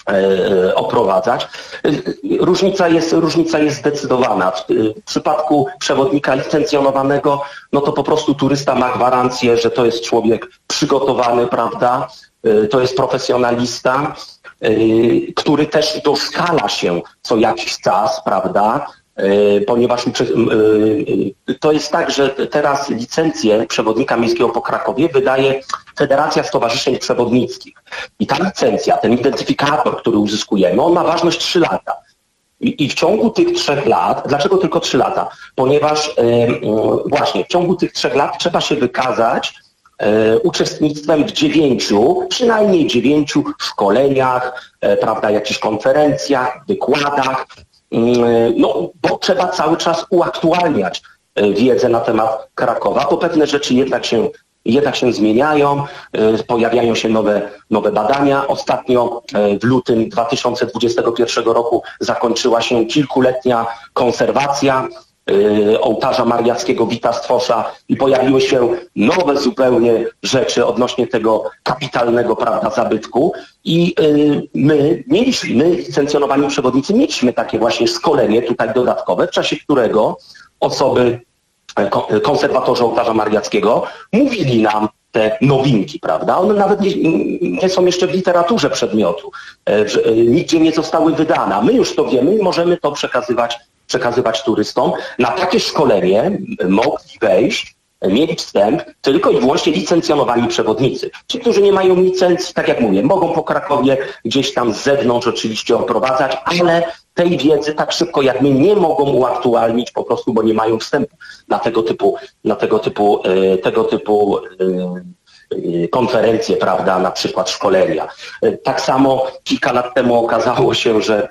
oprowadzać. Różnica jest, różnica jest zdecydowana. W, w przypadku przewodnika licencjonowanego, no to po prostu turysta ma gwarancję, że to jest człowiek przygotowany, prawda? To jest profesjonalista, który też doszkala się co jakiś czas, prawda? Ponieważ to jest tak, że teraz licencję przewodnika miejskiego po Krakowie wydaje Federacja Stowarzyszeń Przewodnickich. I ta licencja, ten identyfikator, który uzyskujemy, on ma ważność trzy lata. I, i w ciągu tych trzech lat, dlaczego tylko trzy lata? Ponieważ yy, właśnie w ciągu tych trzech lat trzeba się wykazać yy, uczestnictwem w dziewięciu, przynajmniej dziewięciu szkoleniach, yy, prawda, jakichś konferencjach, wykładach. No, bo trzeba cały czas uaktualniać wiedzę na temat Krakowa, bo pewne rzeczy jednak się, jednak się zmieniają, pojawiają się nowe, nowe badania. Ostatnio w lutym dwa tysiące dwudziestego pierwszego roku zakończyła się kilkuletnia konserwacja ołtarza mariackiego Wita Stwosza i pojawiły się nowe zupełnie rzeczy odnośnie tego kapitalnego, prawda, zabytku. I y, my mieliśmy, my licencjonowani przewodnicy, mieliśmy takie właśnie szkolenie tutaj dodatkowe, w czasie którego osoby, konserwatorzy ołtarza mariackiego mówili nam te nowinki, prawda? One nawet nie, nie są jeszcze w literaturze przedmiotu. E, nigdzie nie zostały wydane. A my już to wiemy i możemy to przekazywać przekazywać turystom. Na takie szkolenie mogli wejść, mieli wstęp tylko i wyłącznie licencjonowani przewodnicy. Ci, którzy nie mają licencji, tak jak mówię, mogą po Krakowie gdzieś tam z zewnątrz oczywiście oprowadzać, ale tej wiedzy tak szybko jak my nie mogą uaktualnić po prostu, bo nie mają wstępu na tego typu, na tego typu, tego typu konferencje, prawda, na przykład szkolenia. Tak samo kilka lat temu okazało się, że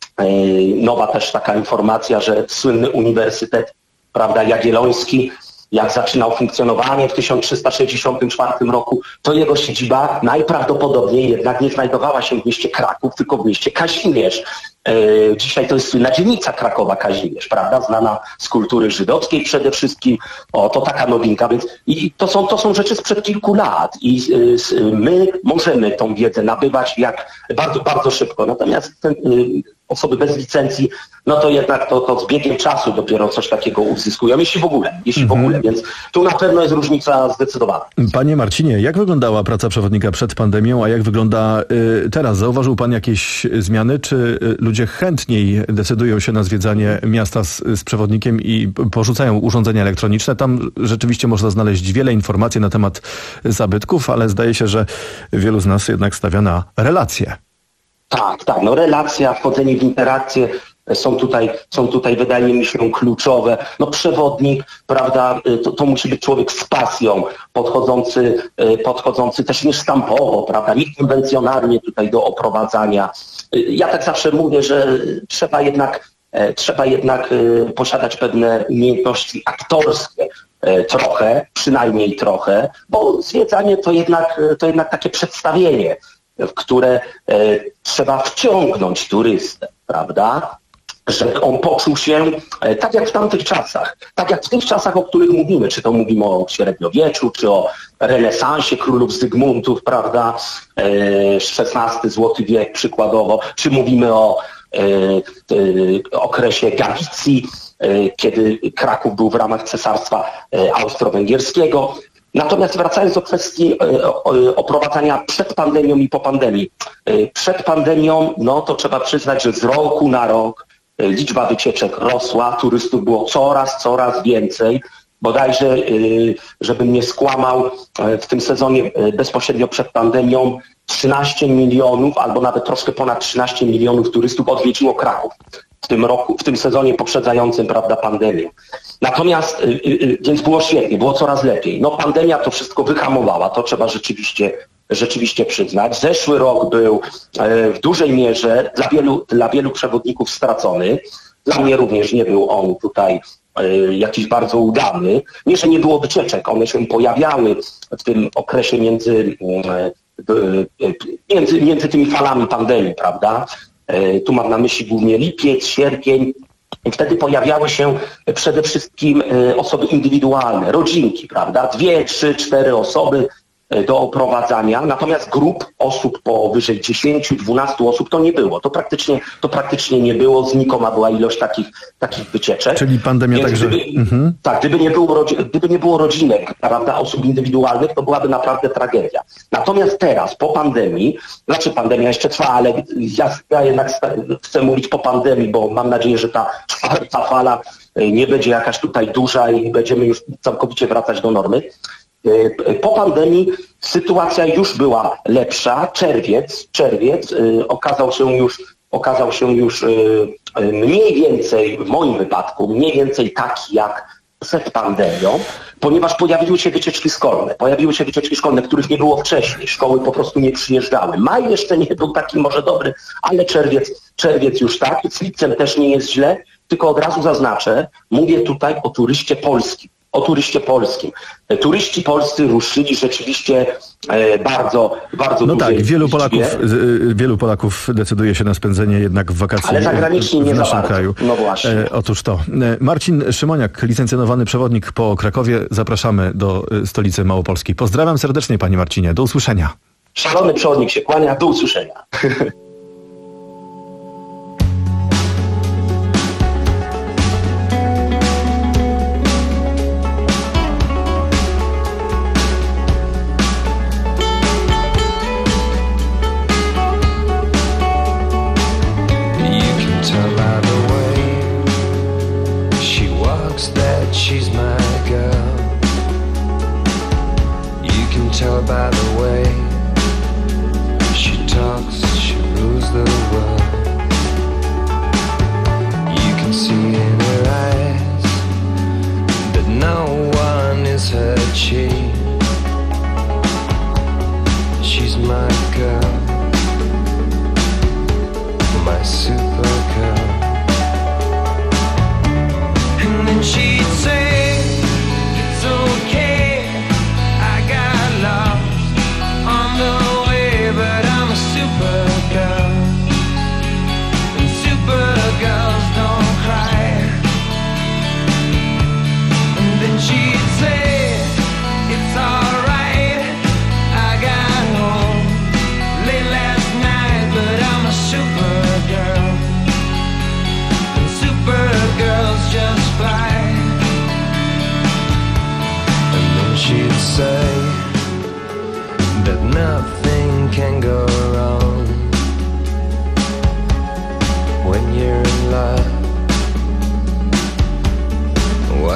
nowa też taka informacja, że słynny Uniwersytet, prawda, Jagielloński, jak zaczynał funkcjonowanie w tysiąc trzysta sześćdziesiątym czwartym roku, to jego siedziba najprawdopodobniej jednak nie znajdowała się w mieście Kraków, tylko w mieście Kazimierz. E, dzisiaj to jest słynna dzielnica Krakowa Kazimierz, prawda, znana z kultury żydowskiej przede wszystkim. O, to taka nowinka, więc i to są, to są rzeczy sprzed kilku lat i y, my możemy tą wiedzę nabywać jak bardzo, bardzo szybko. Natomiast ten, y, osoby bez licencji, no to jednak to, to z biegiem czasu dopiero coś takiego uzyskują, jeśli w ogóle, jeśli w ogóle, więc tu na pewno jest różnica zdecydowana. Panie Marcinie, jak wyglądała praca przewodnika przed pandemią, a jak wygląda y, teraz? Zauważył pan jakieś zmiany, czy y, ludzie chętniej decydują się na zwiedzanie miasta z, z przewodnikiem i porzucają urządzenia elektroniczne. Tam rzeczywiście można znaleźć wiele informacji na temat zabytków, ale zdaje się, że wielu z nas jednak stawia na relacje. Tak, tak, no relacja, wchodzenie w interakcję są tutaj, są tutaj wydaje mi się kluczowe. No przewodnik, prawda, to, to musi być człowiek z pasją, podchodzący, podchodzący też niesztampowo, prawda, niekonwencjonalnie tutaj do oprowadzania. Ja tak zawsze mówię, że trzeba jednak, trzeba jednak posiadać pewne umiejętności aktorskie, trochę, przynajmniej trochę, bo zwiedzanie to jednak, to jednak takie przedstawienie, w które e, trzeba wciągnąć turystę, prawda? Żeby on poczuł się e, tak jak w tamtych czasach, tak jak w tych czasach, o których mówimy, czy to mówimy o średniowieczu, czy o renesansie królów Zygmuntów, prawda? E, szesnasty złoty wiek przykładowo, czy mówimy o e, e, okresie Galicji, e, kiedy Kraków był w ramach Cesarstwa e, Austro-Węgierskiego. Natomiast wracając do kwestii oprowadzania przed pandemią i po pandemii. Przed pandemią, no to trzeba przyznać, że z roku na rok liczba wycieczek rosła, turystów było coraz, coraz więcej. Bodajże, żebym nie skłamał, w tym sezonie bezpośrednio przed pandemią trzynaście milionów albo nawet troszkę ponad trzynaście milionów turystów odwiedziło Kraków w tym roku, w tym sezonie poprzedzającym, prawda, pandemię. Natomiast, więc było świetnie, było coraz lepiej. No pandemia to wszystko wyhamowała, to trzeba rzeczywiście, rzeczywiście przyznać. Zeszły rok był w dużej mierze dla wielu, dla wielu przewodników stracony. Dla mnie również nie był on tutaj jakiś bardzo udany. Nie, że nie było wycieczek, one się pojawiały w tym okresie między, między, między tymi falami pandemii, prawda? Tu mam na myśli głównie lipiec, sierpień. I wtedy pojawiały się przede wszystkim osoby indywidualne, rodzinki, prawda? Dwie, trzy, cztery osoby do oprowadzania, natomiast grup osób powyżej dziesięciu, dwunastu osób to nie było. To praktycznie, to praktycznie nie było, znikoma była ilość takich, takich wycieczek. Czyli pandemia Więc także... Gdyby, mhm. Tak, gdyby nie, było, gdyby nie było rodzinek, prawda, osób indywidualnych, to byłaby naprawdę tragedia. Natomiast teraz, po pandemii, znaczy pandemia jeszcze trwa, ale ja, ja jednak chcę mówić po pandemii, bo mam nadzieję, że ta czwarta fala nie będzie jakaś tutaj duża i będziemy już całkowicie wracać do normy. Po pandemii sytuacja już była lepsza. Czerwiec, czerwiec yy, okazał się już, okazał się już yy, mniej więcej, w moim wypadku, mniej więcej taki jak przed pandemią, ponieważ pojawiły się wycieczki szkolne. Pojawiły się wycieczki szkolne, których nie było wcześniej. Szkoły po prostu nie przyjeżdżały. Maj jeszcze nie był taki może dobry, ale czerwiec, czerwiec już tak. Z lipcem też nie jest źle, tylko od razu zaznaczę, mówię tutaj o turyście polskim. O turyście polskim. Turyści polscy ruszyli rzeczywiście e, bardzo, bardzo No tak, wielu liczbie. Polaków, z, wielu Polaków decyduje się na spędzenie jednak wakacji Ale zagranicznie w, w nie za naszym bardzo. kraju. No właśnie. E, otóż to. E, Marcin Szymoniak, licencjonowany przewodnik po Krakowie. Zapraszamy do e, stolicy Małopolski. Pozdrawiam serdecznie, panie Marcinie. Do usłyszenia. Szalony przewodnik się kłania. Do usłyszenia. She's my girl. You can tell by the way she talks, she rules the world. You can see in her eyes that no one is her chief. She's my girl, my super girl. And then she'd say, it's okay, I got lost on the way, but I'm a supergirl, and supergirls don't cry. And then she'd say, it's alright, I got home late last night, but I'm a supergirl, and supergirls just fly. And then she'd say that nothing can go wrong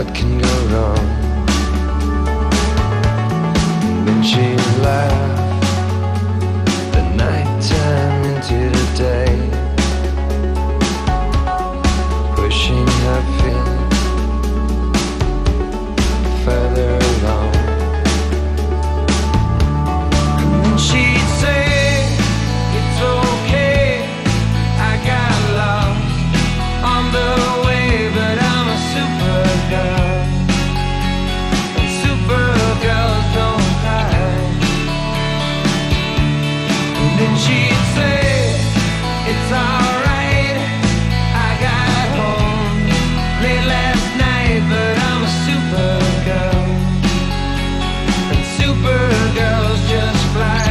what can go wrong? Then she laughed the night time into the day, pushing her feet further along. And then she'd say, it's okay, I got lost on the way, but I'm a supergirl, and supergirls don't cry. And then she'd say, it's alright, I got home late last night, but I'm a supergirl, and supergirls just fly.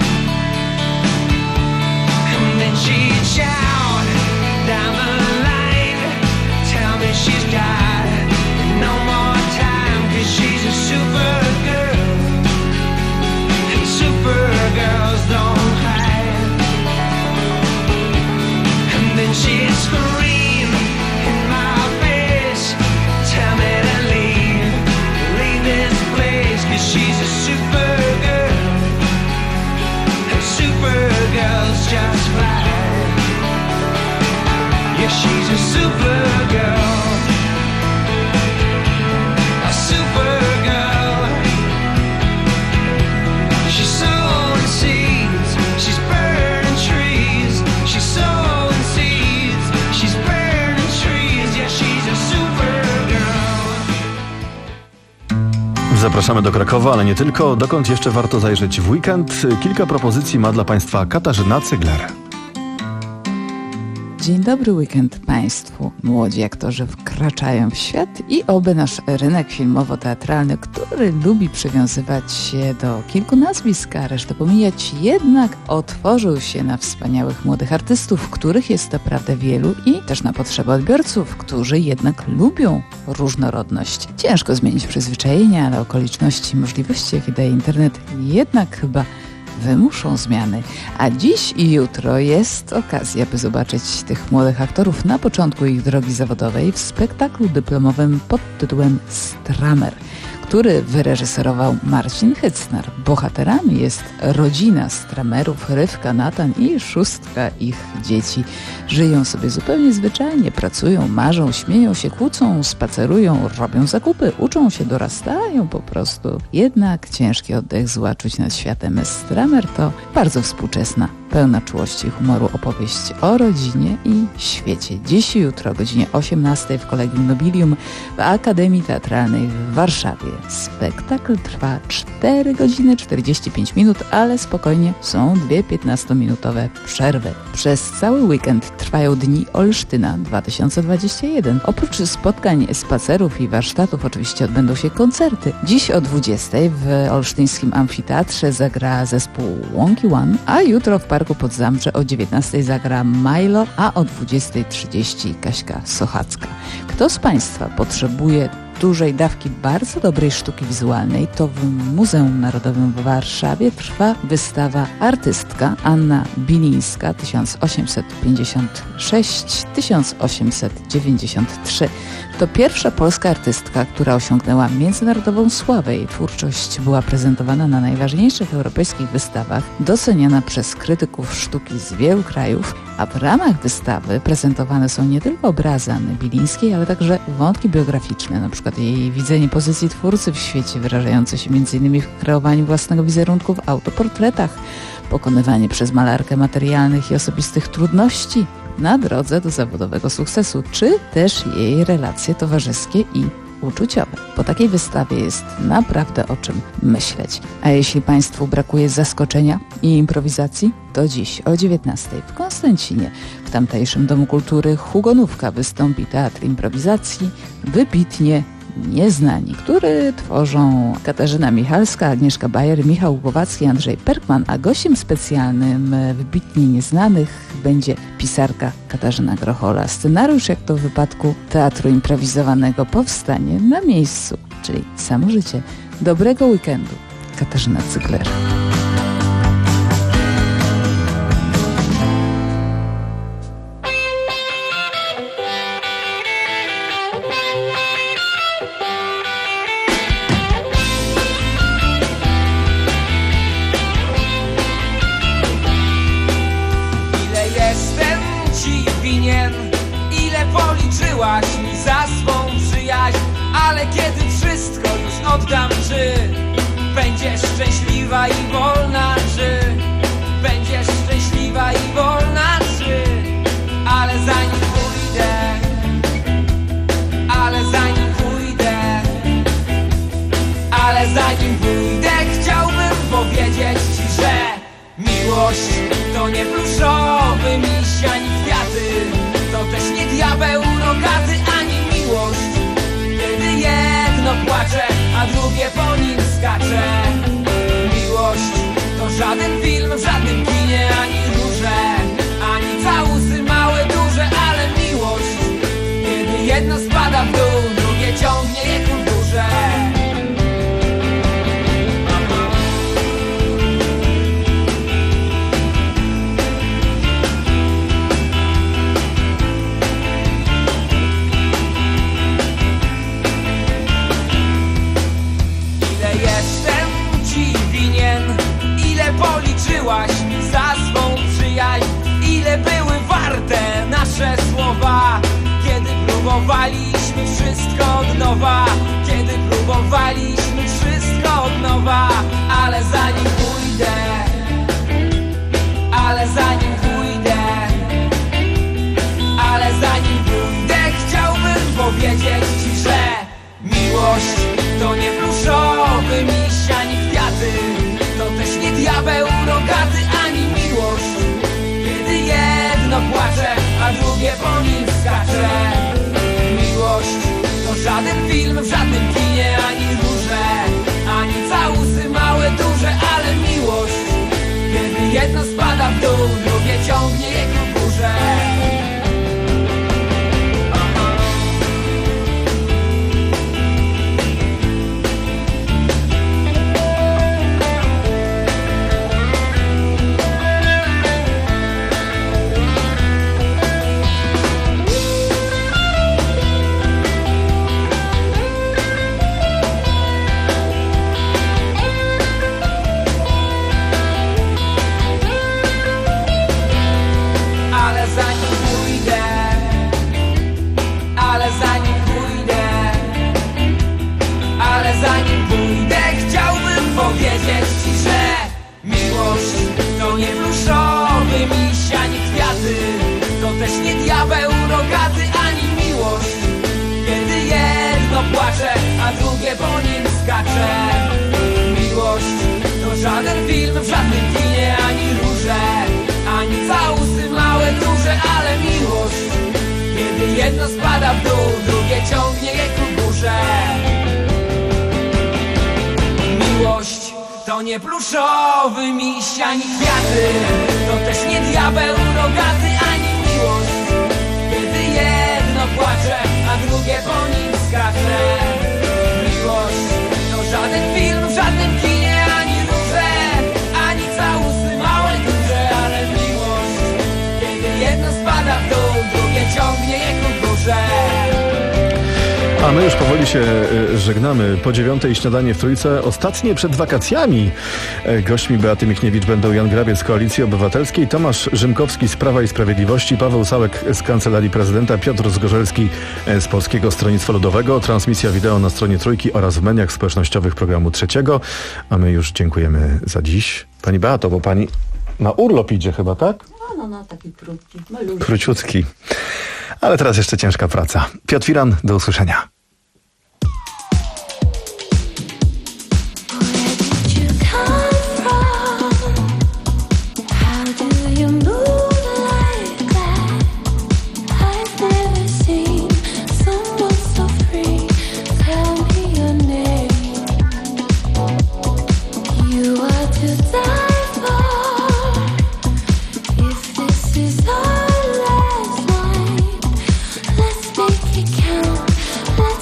And then she'd shout down the line, tell me she's got no more time, 'cause she's a supergirl, and supergirls don't hide. And then she'd scream in my face, tell me to leave, leave this place, 'cause she's a supergirl, and supergirls just fly. Yeah, she's a supergirl, a supergirl. She's sowing seeds, she's burning trees. She's sowing seeds, she's burning trees. Yeah, she's a supergirl. Zapraszamy do Krakowa, ale nie tylko. Dokąd jeszcze warto zajrzeć w weekend? Kilka propozycji ma dla Państwa Katarzyna Cygler. Dzień dobry weekend Państwu. Młodzi aktorzy wkraczają w świat i oby nasz rynek filmowo-teatralny, który lubi przywiązywać się do kilku nazwisk, a resztę pomijać, jednak otworzył się na wspaniałych młodych artystów, których jest naprawdę wielu, i też na potrzeby odbiorców, którzy jednak lubią różnorodność. Ciężko zmienić przyzwyczajenia, ale okoliczności i możliwości, jakie daje internet, jednak chyba wymuszą zmiany. A dziś i jutro jest okazja, by zobaczyć tych młodych aktorów na początku ich drogi zawodowej w spektaklu dyplomowym pod tytułem Stramer, który wyreżyserował Marcin Hycnar. Bohaterami jest rodzina Stramerów, Rywka, Natan i szóstka ich dzieci. Żyją sobie zupełnie zwyczajnie, pracują, marzą, śmieją się, kłócą, spacerują, robią zakupy, uczą się, dorastają po prostu. Jednak ciężki oddech zła czuć nad światem. Stramer to bardzo współczesna, pełna czułości i humoru opowieść o rodzinie i świecie. Dziś i jutro o godzinie osiemnastej w Collegium Nobilium w Akademii Teatralnej w Warszawie. Spektakl trwa cztery godziny czterdzieści pięć minut, ale spokojnie, są dwie piętnastominutowe przerwy. Przez cały weekend trwają Dni Olsztyna dwa tysiące dwudziesty pierwszy. Oprócz spotkań, spacerów i warsztatów oczywiście odbędą się koncerty. Dziś o dwudziestej w olsztyńskim amfiteatrze zagra zespół Wonky One, a jutro w Parku pod Zabrze o dziewiętnastej zagra Milo, a o dwudziestej trzydzieści Kaśka Sochacka. Kto z Państwa potrzebuje dużej dawki bardzo dobrej sztuki wizualnej, to w Muzeum Narodowym w Warszawie trwa wystawa Artystka Anna Bilińska tysiąc osiemset pięćdziesiąt sześć do tysiąc osiemset dziewięćdziesiąt trzy. To pierwsza polska artystka, która osiągnęła międzynarodową sławę. Jej twórczość była prezentowana na najważniejszych europejskich wystawach, doceniana przez krytyków sztuki z wielu krajów, a w ramach wystawy prezentowane są nie tylko obrazy Anny Bilińskiej, ale także wątki biograficzne, na przykład jej widzenie pozycji twórcy w świecie, wyrażające się między innymi w kreowaniu własnego wizerunku w autoportretach, pokonywanie przez malarkę materialnych i osobistych trudności na drodze do zawodowego sukcesu, czy też jej relacje towarzyskie i uczuciowe. Po takiej wystawie jest naprawdę o czym myśleć. A jeśli Państwu brakuje zaskoczenia i improwizacji, to dziś o dziewiętnastej w Konstancinie, w tamtejszym Domu Kultury Hugonówka, wystąpi Teatr Improwizacji wybitnie Nieznani, który tworzą Katarzyna Michalska, Agnieszka Bajer, Michał Głowacki, Andrzej Perkman, a gościem specjalnym wybitnie Nieznanych będzie pisarka Katarzyna Grochola. Scenariusz, jak to w wypadku teatru improwizowanego, powstanie na miejscu, czyli samo życie. Dobrego weekendu. Katarzyna Cygler. policzyłaś mi za swą przyjaźń, ale kiedy wszystko już oddam, czy będziesz szczęśliwa i wolna, czy będziesz szczęśliwa i wolna, czy ale zanim pójdę, ale zanim pójdę, ale zanim pójdę, chciałbym powiedzieć ci, że miłość to nie pluszowy miś ani kwiaty, to też nie diabeł rogaty, ani miłość, kiedy jedno płacze, a drugie po nim skacze. Miłość to żaden film w żadnym kinie, ani róże, ani całusy małe, duże, ale miłość, kiedy jedno spada w dół, drugie ciągnie je ku górze. Policzyłaś mi za swą przyjaźń, ile były warte nasze słowa, kiedy próbowaliśmy wszystko od nowa, kiedy próbowaliśmy wszystko od nowa, ale zanim pójdę, ale zanim pójdę, ale zanim pójdę, chciałbym powiedzieć ci, że miłość to nie pluszowy miś ani kwiaty, to też nie diabeł rogaty, ani miłość, kiedy jedno płacze, a drugie po nim skacze. Miłość to żaden film w żadnym kinie, ani róże, ani całusy małe, duże, ale miłość, kiedy jedno spada w dół, drugie ciągnie je ku górze. Powiedzieć ci, że miłość to nie pluszowy miś ani kwiaty, to też nie diabeł rogaty, ani miłość, kiedy jedno płacze, a drugie po nim skacze. Miłość to żaden film w żadnym kinie, ani róże, ani całusy małe, duże, ale miłość, kiedy jedno spada w dół, drugie ciągnie je ku górze. Miłość to nie pluszowy miś ani kwiaty, to też nie diabeł rogaty, ani miłość, kiedy jedno płacze, a drugie po nim skacze. Miłość to żaden film w żadnym kinie, ani róże, ani całusy małe, duże, ale miłość, kiedy jedno spada w dół, drugie ciągnie je ku górze. A my już powoli się żegnamy. Po dziewiątej śniadanie w Trójce. Ostatnie przed wakacjami. Gośćmi Beaty Michniewicz będą Jan Grabiec z Koalicji Obywatelskiej, Tomasz Rzymkowski z Prawa i Sprawiedliwości, Paweł Sałek z Kancelarii Prezydenta, Piotr Zgorzelski z Polskiego Stronnictwa Ludowego. Transmisja wideo na stronie Trójki oraz w mediach społecznościowych programu Trzeciego. A my już dziękujemy za dziś. Pani Beato, bo pani na urlop idzie chyba, tak? No, no, no, taki krótki, malutki. Króciutki. Ale teraz jeszcze ciężka praca. Piotr Firan, do usłyszenia. Let's make it count. Let's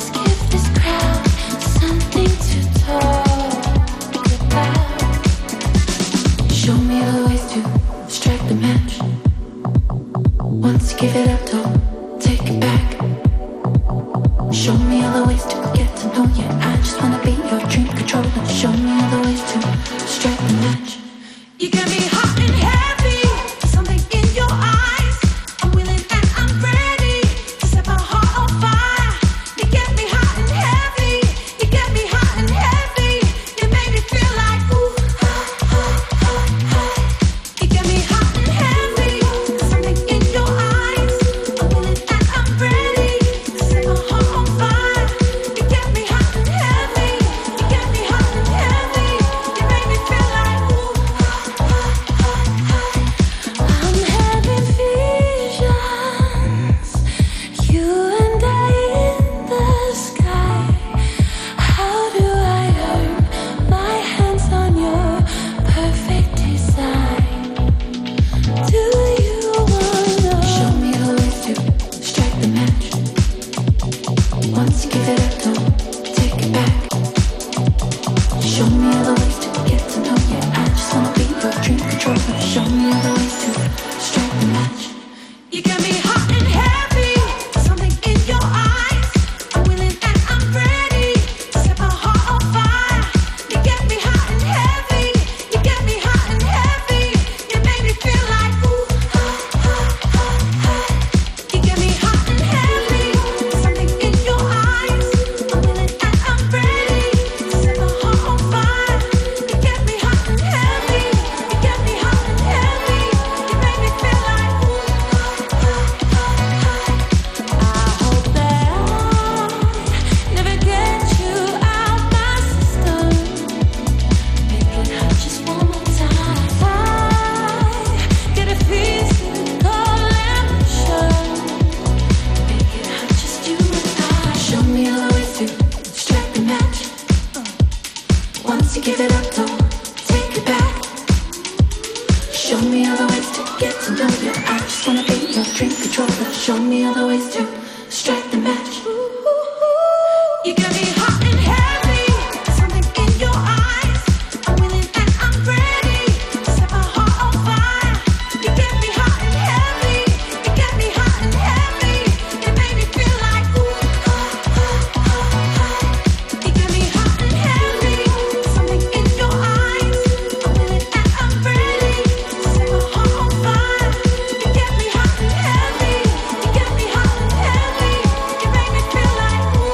to give it up, don't take it back. Show me other ways to get to know you. I just wanna be your dream controller. Show me other ways to strike the match. You got me hot and heavy, something in your eyes. I'm willing and I'm ready to set my heart on fire. You get me hot and heavy, you get me hot and heavy. You make me feel like ooh, ooh, ooh, ooh, ooh. You get me hot and heavy, something in your eyes. I'm willing and I'm ready to set my heart on fire. You get me hot and heavy, you get me hot and heavy. You make me feel like ooh.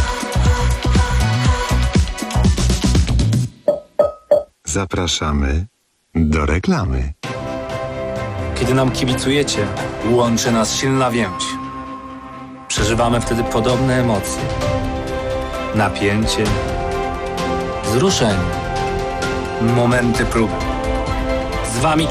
Zapraszamy do reklamy. Kiedy nam kibicujecie, łączy nas silna więź. Przeżywamy wtedy podobne emocje. Napięcie, wzruszenie, momenty próby. Z wami